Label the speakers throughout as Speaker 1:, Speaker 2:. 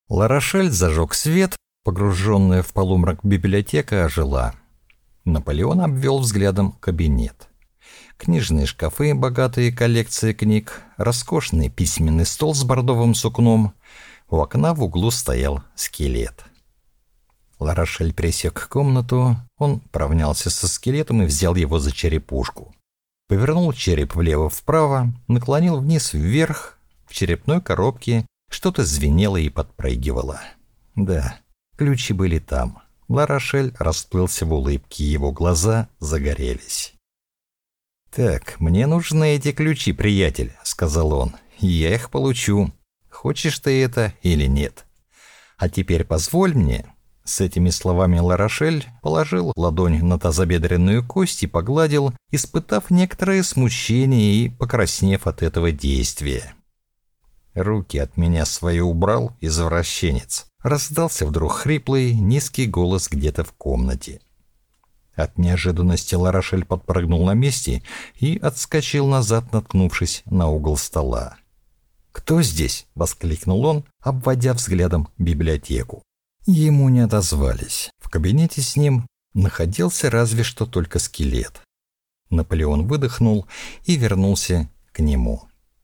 Speaker 1: Ларошель зажег свет, погруженная в полумрак библиотека ожила. Наполеон обвел взглядом кабинет. Книжные шкафы, богатые коллекции книг, роскошный письменный стол с бордовым сукном. У окна в углу стоял скелет. Ларошель пересек комнату, он поравнялся со скелетом и взял его за черепушку. Повернул череп влево-вправо, наклонил вниз-вверх. В черепной коробке что-то звенело и подпрыгивало. Да, ключи были там. Ларошель расплылся в улыбке, его глаза загорелись. «Так, мне нужны эти ключи, приятель», — сказал он. «Я их получу. Хочешь ты это или нет? А теперь позволь мне». С этими словами Ларошель положил ладонь на тазобедренную кость и погладил, испытав некоторое смущение и покраснев от этого действия. «Руки от меня свои убрал, извращенец», — раздался вдруг хриплый, низкий голос где-то в комнате. От неожиданности Ларошель подпрыгнул на месте и отскочил назад, наткнувшись на угол стола. «Кто здесь?» — воскликнул он, обводя взглядом библиотеку. Ему не отозвались. В кабинете с ним находился разве что только скелет. Наполеон выдохнул и вернулся к нему.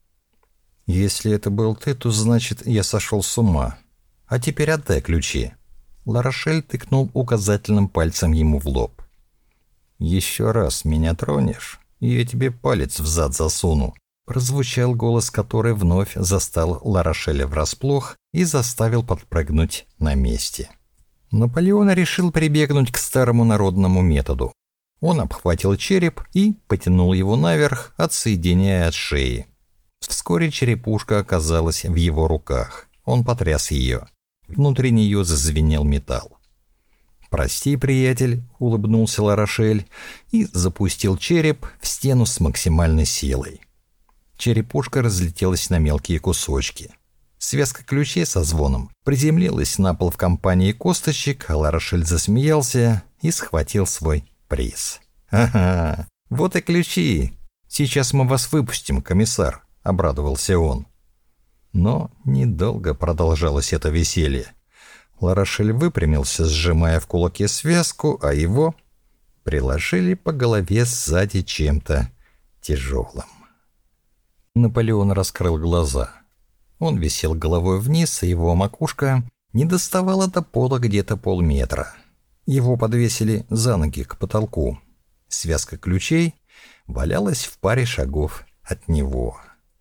Speaker 1: «Если это был ты, то значит, я сошел с ума. А теперь отдай ключи». Ларошель тыкнул указательным пальцем ему в лоб. «Еще раз меня тронешь, и я тебе палец в зад засуну», прозвучал голос, который вновь застал Ларошеля врасплох и заставил подпрыгнуть на месте. Наполеон решил прибегнуть к старому народному методу. Он обхватил череп и потянул его наверх, отсоединяя от шеи. Вскоре черепушка оказалась в его руках. Он потряс ее. Внутри нее зазвенел металл. «Прости, приятель», — улыбнулся Ларошель и запустил череп в стену с максимальной силой. Черепушка разлетелась на мелкие кусочки. Связка ключей со звоном приземлилась на пол в компании косточек, а Ларошель засмеялся и схватил свой приз. «Ага, вот и ключи. Сейчас мы вас выпустим, комиссар», — обрадовался он. Но недолго продолжалось это веселье. Ларошель выпрямился, сжимая в кулаке связку, а его приложили по голове сзади чем-то тяжелым. Наполеон раскрыл глаза. Он висел головой вниз, и его макушка не доставала до пола где-то полметра. Его подвесили за ноги к потолку. Связка ключей валялась в паре шагов от него.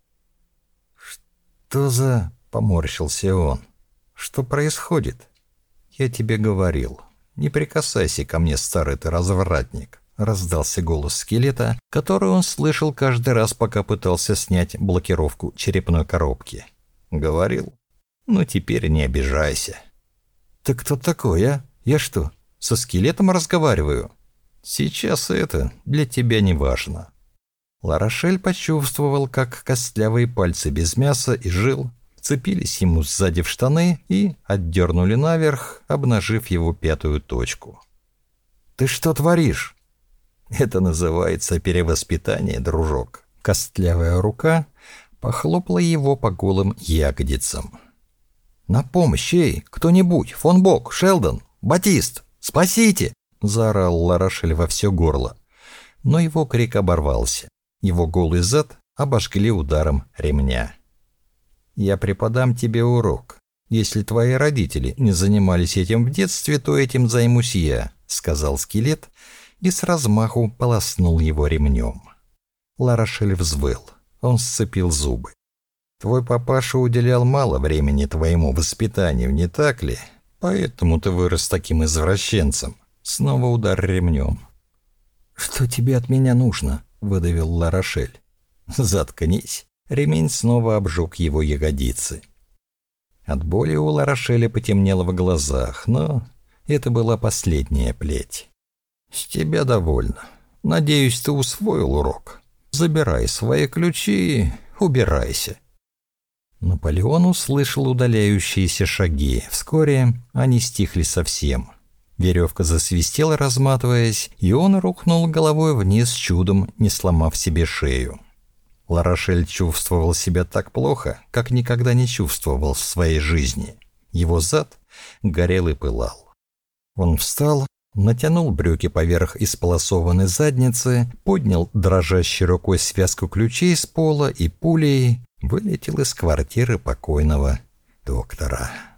Speaker 1: «Что за...» — поморщился он. «Что происходит?» «Я тебе говорил. Не прикасайся ко мне, старый ты развратник», — раздался голос скелета, который он слышал каждый раз, пока пытался снять блокировку черепной коробки. «Говорил? Ну, теперь не обижайся». «Ты кто такой, а? Я что, со скелетом разговариваю?» «Сейчас это для тебя не важно». Ларошель почувствовал, как костлявые пальцы без мяса и жил вцепились ему сзади в штаны и отдернули наверх, обнажив его пятую точку. «Ты что творишь?» «Это называется перевоспитание, дружок». Костлявая рука похлопала его по голым ягодицам. «На помощь, эй, кто-нибудь! Фон Бок, Шелдон, Батист! Спасите!» — заорал Ларошель во все горло. Но его крик оборвался. Его голый зад обожгли ударом ремня. «Я преподам тебе урок. Если твои родители не занимались этим в детстве, то этим займусь я», — сказал скелет и с размаху полоснул его ремнем. Ларошель взвыл. Он сцепил зубы. «Твой папаша уделял мало времени твоему воспитанию, не так ли? Поэтому ты вырос таким извращенцем». Снова удар ремнем. «Что тебе от меня нужно?» — выдавил Ларошель. «Заткнись». Ремень снова обжег его ягодицы. От боли у Ларошеля потемнело в глазах, но это была последняя плеть. «С тебя довольно. Надеюсь, ты усвоил урок. Забирай свои ключи и убирайся». Наполеон услышал удаляющиеся шаги. Вскоре они стихли совсем. Веревка засвистела, разматываясь, и он рухнул головой вниз, чудом не сломав себе шею. Ларошель чувствовал себя так плохо, как никогда не чувствовал в своей жизни. Его зад горел и пылал. Он встал, натянул брюки поверх исполосованной задницы, поднял дрожащей рукой связку ключей с пола и пулей вылетел из квартиры покойного доктора.